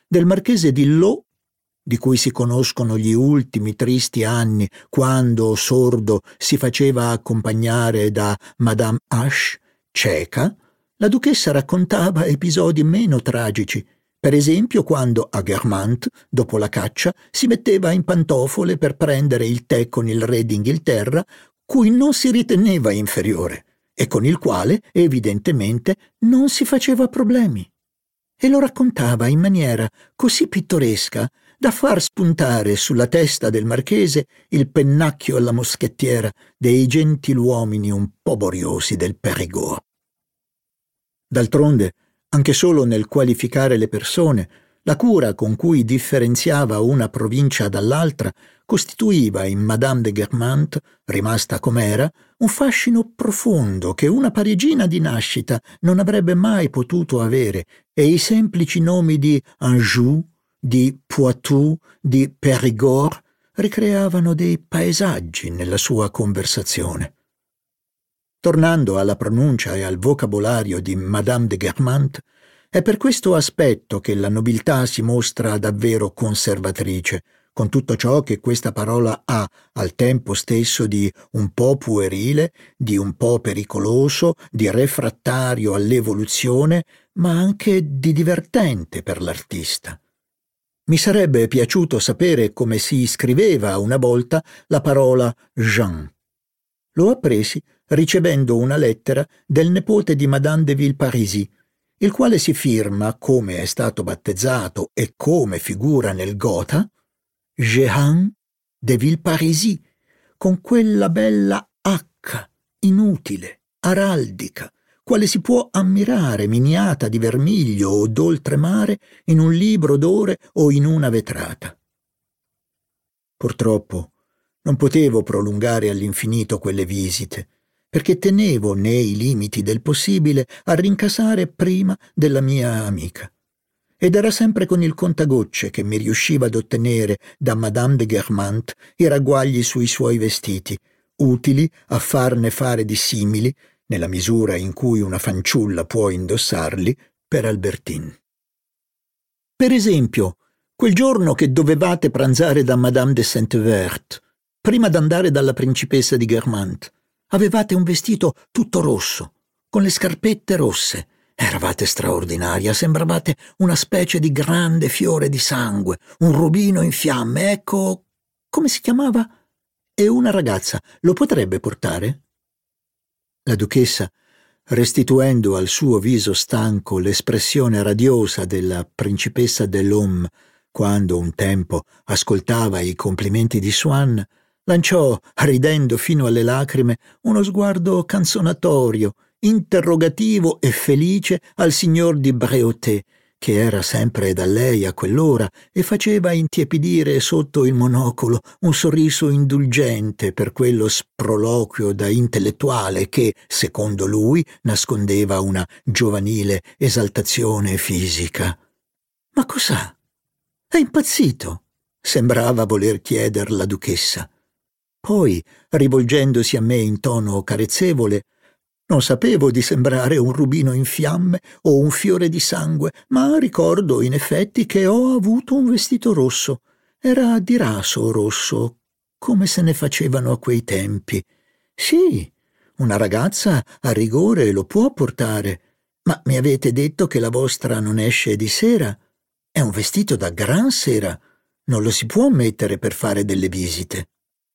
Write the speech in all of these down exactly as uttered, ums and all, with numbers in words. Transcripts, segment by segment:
del marchese di Lô, di cui si conoscono gli ultimi tristi anni, quando, sordo, si faceva accompagnare da Madame H, cieca, la duchessa raccontava episodi meno tragici. Per esempio quando a Guermantes, dopo la caccia, si metteva in pantofole per prendere il tè con il re d'Inghilterra, cui non si riteneva inferiore e con il quale, evidentemente, non si faceva problemi. E lo raccontava in maniera così pittoresca da far spuntare sulla testa del marchese il pennacchio alla moschettiera dei gentiluomini un po' boriosi del Périgord. D'altronde, anche solo nel qualificare le persone, la cura con cui differenziava una provincia dall'altra costituiva in Madame de Guermantes, rimasta com'era, un fascino profondo che una parigina di nascita non avrebbe mai potuto avere, e i semplici nomi di Anjou, di Poitou, di Périgord ricreavano dei paesaggi nella sua conversazione. Tornando alla pronuncia e al vocabolario di Madame de Guermantes, è per questo aspetto che la nobiltà si mostra davvero conservatrice, con tutto ciò che questa parola ha al tempo stesso di un po' puerile, di un po' pericoloso, di refrattario all'evoluzione, ma anche di divertente per l'artista. Mi sarebbe piaciuto sapere come si scriveva una volta la parola Jean. L'ho appresi ricevendo una lettera del nepote di Madame de Villeparisis, il quale si firma, come è stato battezzato e come figura nel Gotha, Jehan de Villeparisis, con quella bella H inutile, araldica, quale si può ammirare miniata di vermiglio o d'oltremare in un libro d'ore o in una vetrata. Purtroppo non potevo prolungare all'infinito quelle visite, perché tenevo, nei limiti del possibile, a rincasare prima della mia amica. Ed era sempre con il contagocce che mi riusciva ad ottenere da Madame de Guermantes i ragguagli sui suoi vestiti, utili a farne fare di simili, nella misura in cui una fanciulla può indossarli, per Albertine. Per esempio, quel giorno che dovevate pranzare da Madame de Saint-Evert, prima d'andare dalla principessa di Guermantes, avevate un vestito tutto rosso, con le scarpette rosse. Eravate straordinaria, sembravate una specie di grande fiore di sangue, un rubino in fiamme, ecco, come si chiamava? E una ragazza lo potrebbe portare? La duchessa, restituendo al suo viso stanco l'espressione radiosa della principessa de l'Homme, quando un tempo ascoltava i complimenti di Swann, lanciò, ridendo fino alle lacrime, uno sguardo canzonatorio, interrogativo e felice al signor di Bréauté, che era sempre da lei a quell'ora e faceva intiepidire sotto il monocolo un sorriso indulgente per quello sproloquio da intellettuale che, secondo lui, nascondeva una giovanile esaltazione fisica. «Ma cos'ha? È impazzito?» sembrava voler chieder la duchessa. Poi, rivolgendosi a me in tono carezzevole, «Non sapevo di sembrare un rubino in fiamme o un fiore di sangue, ma ricordo in effetti che ho avuto un vestito rosso. Era di raso rosso, come se ne facevano a quei tempi. Sì, una ragazza a rigore lo può portare, ma mi avete detto che la vostra non esce di sera? È un vestito da gran sera, non lo si può mettere per fare delle visite».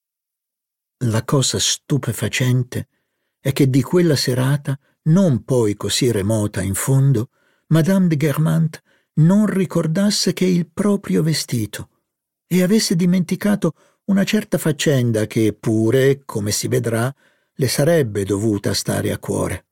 La cosa stupefacente è che di quella serata, non poi così remota in fondo, Madame de Guermantes non ricordasse che il proprio vestito e avesse dimenticato una certa faccenda che pure, come si vedrà, le sarebbe dovuta stare a cuore.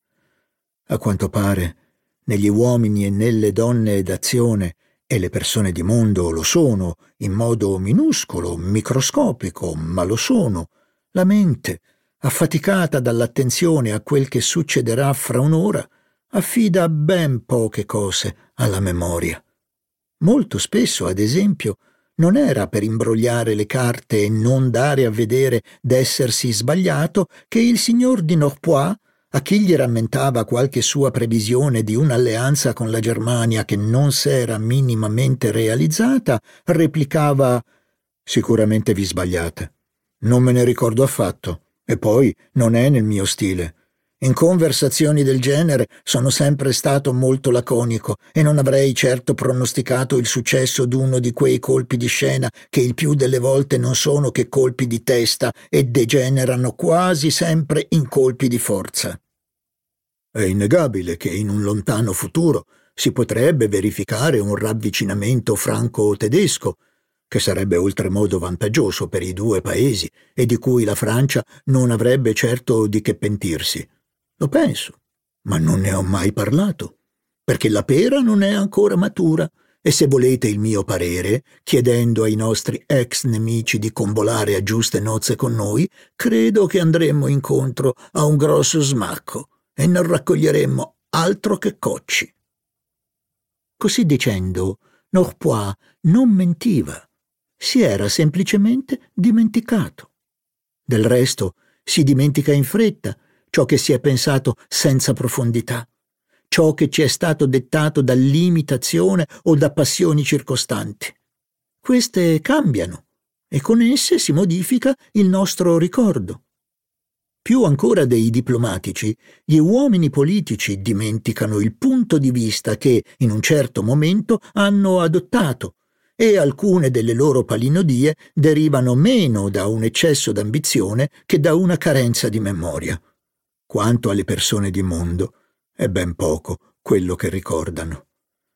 A quanto pare, negli uomini e nelle donne d'azione, e le persone di mondo lo sono, in modo minuscolo, microscopico, ma lo sono, la mente, affaticata dall'attenzione a quel che succederà fra un'ora, affida ben poche cose alla memoria. Molto spesso, ad esempio, non era per imbrogliare le carte e non dare a vedere d'essersi sbagliato che il signor di Norpois, A chi gli rammentava qualche sua previsione di un'alleanza con la Germania che non s'era minimamente realizzata, replicava: «Sicuramente vi sbagliate. Non me ne ricordo affatto, e poi non è nel mio stile. In conversazioni del genere sono sempre stato molto laconico e non avrei certo pronosticato il successo d'uno di quei colpi di scena che il più delle volte non sono che colpi di testa e degenerano quasi sempre in colpi di forza. È innegabile che in un lontano futuro si potrebbe verificare un ravvicinamento franco-tedesco, che sarebbe oltremodo vantaggioso per i due paesi e di cui la Francia non avrebbe certo di che pentirsi. Lo penso, ma non ne ho mai parlato, perché la pera non è ancora matura, e se volete il mio parere, chiedendo ai nostri ex nemici di convolare a giuste nozze con noi, credo che andremmo incontro a un grosso smacco e non raccoglieremmo altro che cocci». Così dicendo, Norpois non mentiva, si era semplicemente dimenticato. Del resto, si dimentica in fretta ciò che si è pensato senza profondità, ciò che ci è stato dettato dall'imitazione o da passioni circostanti. Queste cambiano e con esse si modifica il nostro ricordo. Più ancora dei diplomatici, gli uomini politici dimenticano il punto di vista che, in un certo momento, hanno adottato, e alcune delle loro palinodie derivano meno da un eccesso d'ambizione che da una carenza di memoria. Quanto alle persone di mondo, è ben poco quello che ricordano.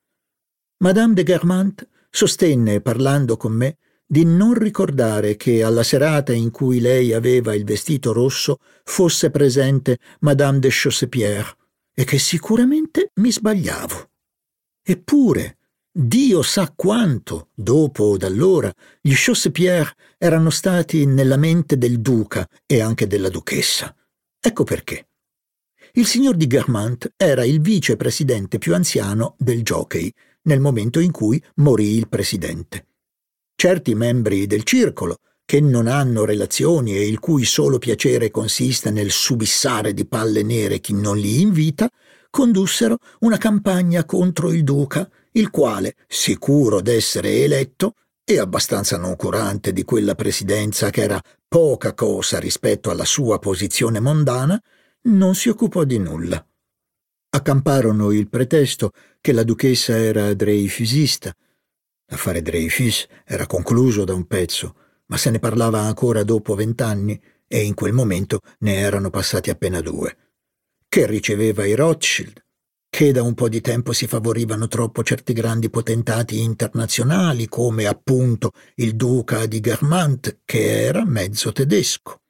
Madame de Guermantes sostenne, parlando con me, di non ricordare che alla serata in cui lei aveva il vestito rosso fosse presente Madame de Chaussepierre e che sicuramente mi sbagliavo. Eppure, Dio sa quanto, dopo o d'allora, gli Chaussepierre erano stati nella mente del duca e anche della duchessa. Ecco perché. Il signor di Guermantes era il vicepresidente più anziano del Jockey nel momento in cui morì il presidente. Certi membri del circolo, che non hanno relazioni e il cui solo piacere consiste nel subissare di palle nere chi non li invita, condussero una campagna contro il duca, il quale, sicuro d'essere eletto e abbastanza noncurante di quella presidenza che era poca cosa rispetto alla sua posizione mondana, non si occupò di nulla. Accamparono il pretesto che la duchessa era dreyfusista. L'affare Dreyfus era concluso da un pezzo, ma se ne parlava ancora dopo vent'anni, e in quel momento ne erano passati appena due. Che riceveva i Rothschild, che da un po' di tempo si favorivano troppo certi grandi potentati internazionali, come appunto il duca di Guermantes, che era mezzo tedesco.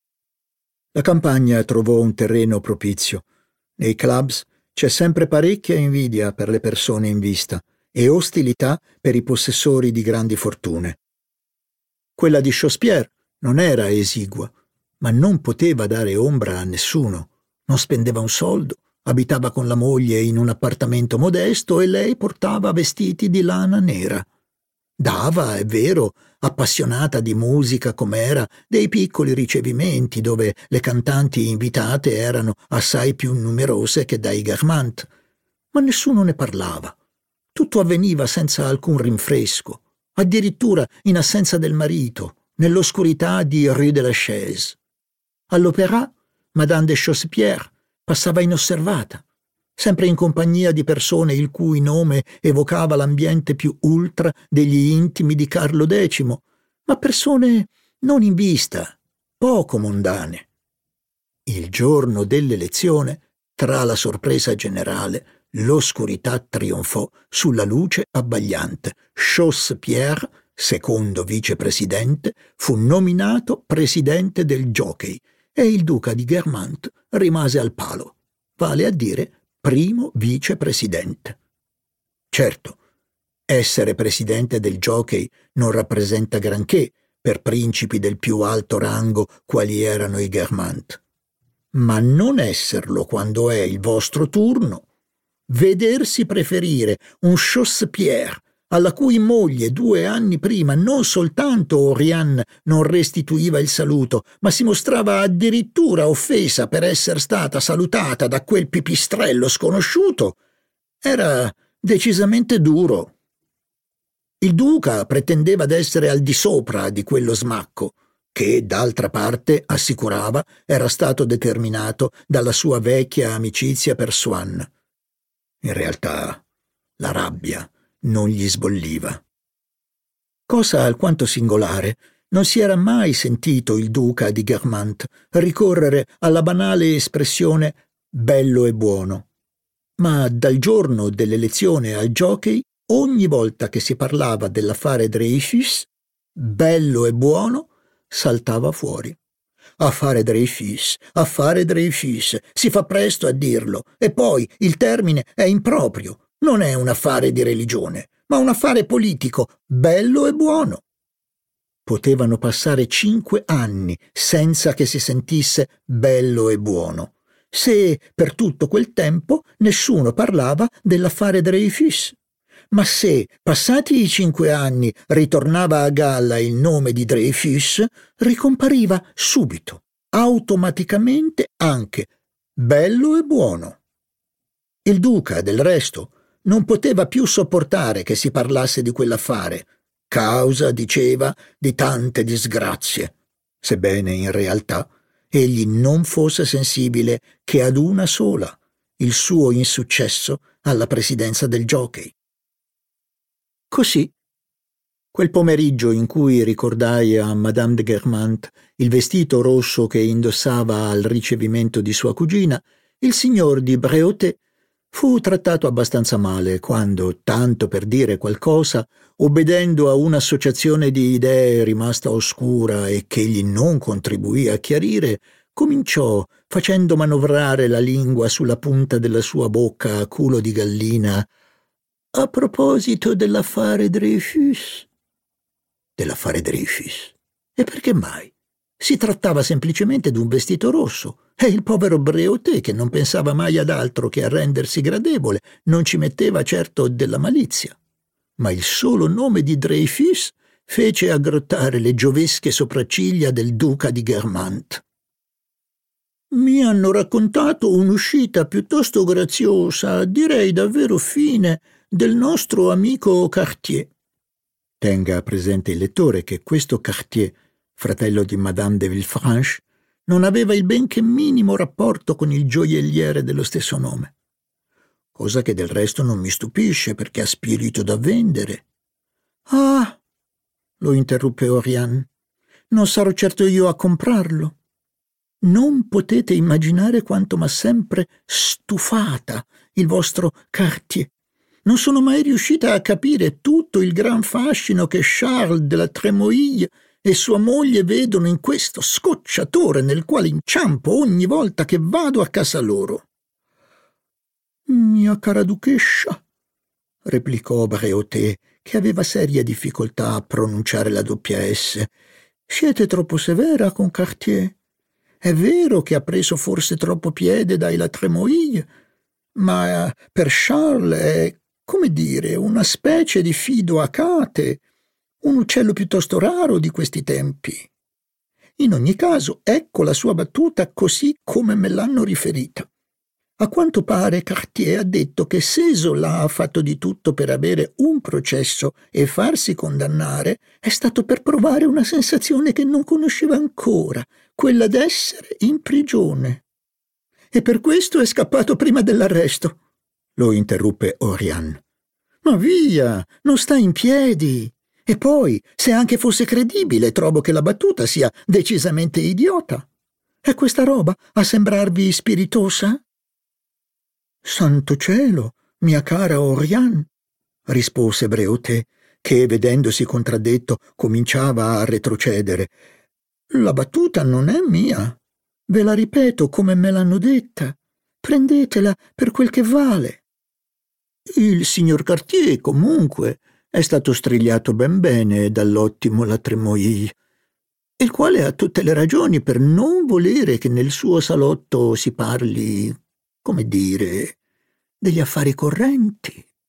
La campagna trovò un terreno propizio. Nei clubs c'è sempre parecchia invidia per le persone in vista e ostilità per i possessori di grandi fortune. Quella di Chaussepierre non era esigua, ma non poteva dare ombra a nessuno. Non spendeva un soldo, abitava con la moglie in un appartamento modesto e lei portava vestiti di lana nera. Dava, è vero, appassionata di musica com'era, dei piccoli ricevimenti dove le cantanti invitate erano assai più numerose che dai Guermantes, ma nessuno ne parlava. Tutto avveniva senza alcun rinfresco, addirittura in assenza del marito, nell'oscurità di Rue de la Chaise. All'Opéra, Madame de Chaussepierre passava inosservata, sempre in compagnia di persone il cui nome evocava l'ambiente più ultra degli intimi di Carlo decimo, ma persone non in vista, poco mondane. Il giorno dell'elezione, tra la sorpresa generale, l'oscurità trionfò sulla luce abbagliante. Chaussepierre, secondo vicepresidente, fu nominato presidente del Jockey e il duca di Guermantes rimase al palo, vale a dire primo vicepresidente. Certo, essere presidente del Jockey non rappresenta granché per principi del più alto rango quali erano i Guermantes, ma non esserlo quando è il vostro turno, vedersi preferire un Chaussepierre alla cui moglie due anni prima non soltanto Oriane non restituiva il saluto, ma si mostrava addirittura offesa per essere stata salutata da quel pipistrello sconosciuto, era decisamente duro. Il duca pretendeva d'essere al di sopra di quello smacco, che, d'altra parte, assicurava, era stato determinato dalla sua vecchia amicizia per Swann. In realtà, la rabbia non gli sbolliva. Cosa alquanto singolare, non si era mai sentito il duca di Guermantes ricorrere alla banale espressione bello e buono, ma dal giorno dell'elezione al jockey, ogni volta che si parlava dell'affare Dreyfus, bello e buono saltava fuori. Affare Dreyfus, affare Dreyfus, si fa presto a dirlo, e poi il termine è improprio, non è un affare di religione, ma un affare politico, bello e buono. Potevano passare cinque anni senza che si sentisse bello e buono, se per tutto quel tempo nessuno parlava dell'affare Dreyfus. Ma se, passati i cinque anni, ritornava a galla il nome di Dreyfus, ricompariva subito, automaticamente anche bello e buono. Il duca, del resto, non poteva più sopportare che si parlasse di quell'affare, causa, diceva, di tante disgrazie, sebbene in realtà egli non fosse sensibile che ad una sola, il suo insuccesso alla presidenza del jockey. Così, quel pomeriggio in cui ricordai a Madame de Guermantes il vestito rosso che indossava al ricevimento di sua cugina, il signor di Bréauté fu trattato abbastanza male quando, tanto per dire qualcosa, obbedendo a un'associazione di idee rimasta oscura e che egli non contribuì a chiarire, cominciò, facendo manovrare la lingua sulla punta della sua bocca a culo di gallina: «A proposito dell'affare Dreyfus». Dell'affare Dreyfus? E perché mai? Si trattava semplicemente d'un vestito rosso, e il povero Bréauté, che non pensava mai ad altro che a rendersi gradevole, non ci metteva certo della malizia. Ma il solo nome di Dreyfus fece aggrottare le giovesche sopracciglia del duca di Guermantes. «Mi hanno raccontato un'uscita piuttosto graziosa, direi davvero fine, del nostro amico Cartier». Tenga presente il lettore che questo Cartier, fratello di Madame de Villefranche, non aveva il benché minimo rapporto con il gioielliere dello stesso nome. Cosa che del resto non mi stupisce, perché ha spirito da vendere. «Ah», lo interruppe Oriane, «non sarò certo io a comprarlo. Non potete immaginare quanto m'ha sempre stufata il vostro Cartier. Non sono mai riuscita a capire tutto il gran fascino che Charles de la Trémoille e sua moglie vedono in questo scocciatore nel quale inciampo ogni volta che vado a casa loro». «Mia cara duchessa», replicò Bréauté, che aveva seria difficoltà a pronunciare la doppia S, «siete troppo severa con Cartier. È vero che ha preso forse troppo piede dai la Trémoille, ma per Charles è, come dire, una specie di fido acate, un uccello piuttosto raro di questi tempi. In ogni caso, ecco la sua battuta così come me l'hanno riferita. A quanto pare Cartier ha detto che se Zola ha fatto di tutto per avere un processo e farsi condannare, è stato per provare una sensazione che non conosceva ancora, quella d'essere in prigione. E per questo è scappato prima dell'arresto», lo interruppe Oriane. «Ma via, non sta in piedi. E poi, se anche fosse credibile, trovo che la battuta sia decisamente idiota. È questa roba a sembrarvi spiritosa?» «Santo cielo, mia cara Oriane», rispose Bréauté, che, vedendosi contraddetto, cominciava a retrocedere. «La battuta non è mia. Ve la ripeto come me l'hanno detta. Prendetela per quel che vale. Il signor Cartier, comunque, è stato strigliato ben bene dall'ottimo La Trémoille, il quale ha tutte le ragioni per non volere che nel suo salotto si parli, come dire, degli affari correnti.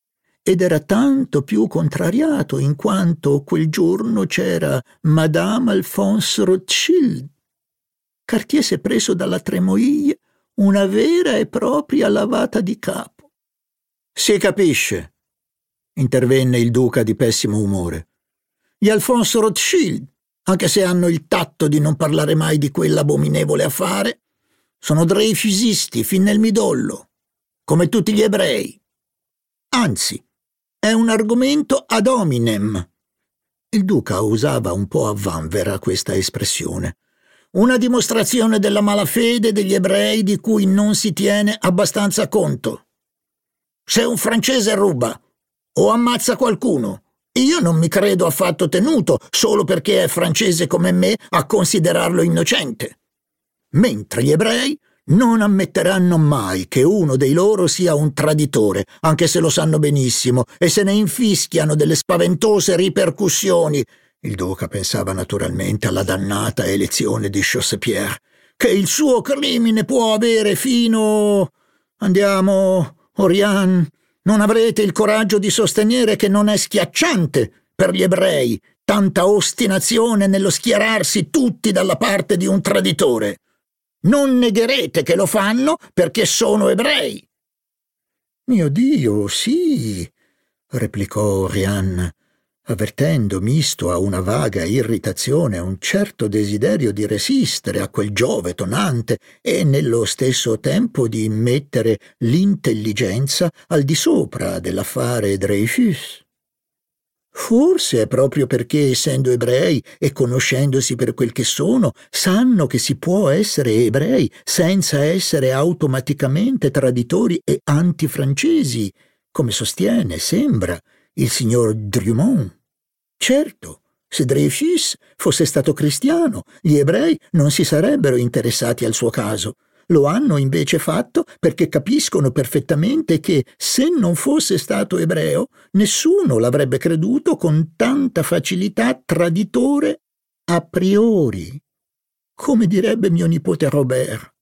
ed era tanto più contrariato in quanto quel giorno c'era Madame Alphonse Rothschild. Cartier s'è preso dalla Tremouille una vera e propria lavata di capo. «Si capisce», intervenne il duca di pessimo umore. «Gli Alphonse Rothschild, anche se hanno il tatto di non parlare mai di quell'abominevole affare, sono dreyfusisti fin nel midollo, come tutti gli ebrei. Anzi, è un argomento ad hominem». Il duca usava un po' a vanvera questa espressione. «Una dimostrazione della malafede degli ebrei di cui non si tiene abbastanza conto. Se un francese ruba o ammazza qualcuno, io non mi credo affatto tenuto, solo perché è francese come me, a considerarlo innocente. Mentre gli ebrei non ammetteranno mai che uno dei loro sia un traditore, anche se lo sanno benissimo, e se ne infischiano delle spaventose ripercussioni». Il duca pensava naturalmente alla dannata elezione di Chassepierre, che il suo crimine può avere fino... Andiamo, Oriane, non avrete il coraggio di sostenere che non è schiacciante per gli ebrei tanta ostinazione nello schierarsi tutti dalla parte di un traditore. Non negherete che lo fanno perché sono ebrei». «Mio Dio, sì», replicò Oriane, avvertendo, misto a una vaga irritazione, un certo desiderio di resistere a quel Giove tonante e nello stesso tempo di mettere l'intelligenza al di sopra dell'affare Dreyfus. «Forse è proprio perché, essendo ebrei e conoscendosi per quel che sono, sanno che si può essere ebrei senza essere automaticamente traditori e antifrancesi, come sostiene, sembra, il signor Drummond. Certo, se Dreyfus fosse stato cristiano, gli ebrei non si sarebbero interessati al suo caso. Lo hanno invece fatto perché capiscono perfettamente che, se non fosse stato ebreo, nessuno l'avrebbe creduto con tanta facilità traditore a priori, come direbbe mio nipote Robert.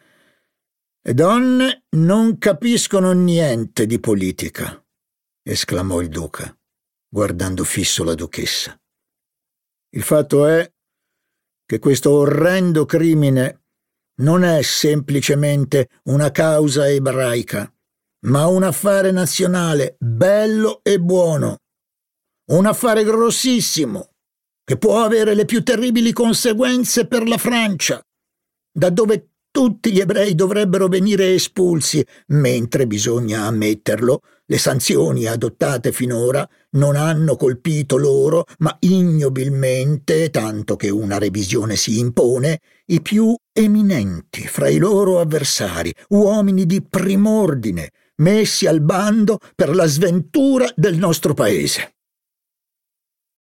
Le donne non capiscono niente di politica», esclamò il duca, guardando fisso la duchessa. «Il fatto è che questo orrendo crimine non è semplicemente una causa ebraica, ma un affare nazionale bello e buono, un affare grossissimo, che può avere le più terribili conseguenze per la Francia, da dove tutti gli ebrei dovrebbero venire espulsi, mentre, bisogna ammetterlo, le sanzioni adottate finora non hanno colpito loro, ma ignobilmente, tanto che una revisione si impone, i più eminenti fra i loro avversari, uomini di prim'ordine, messi al bando per la sventura del nostro paese.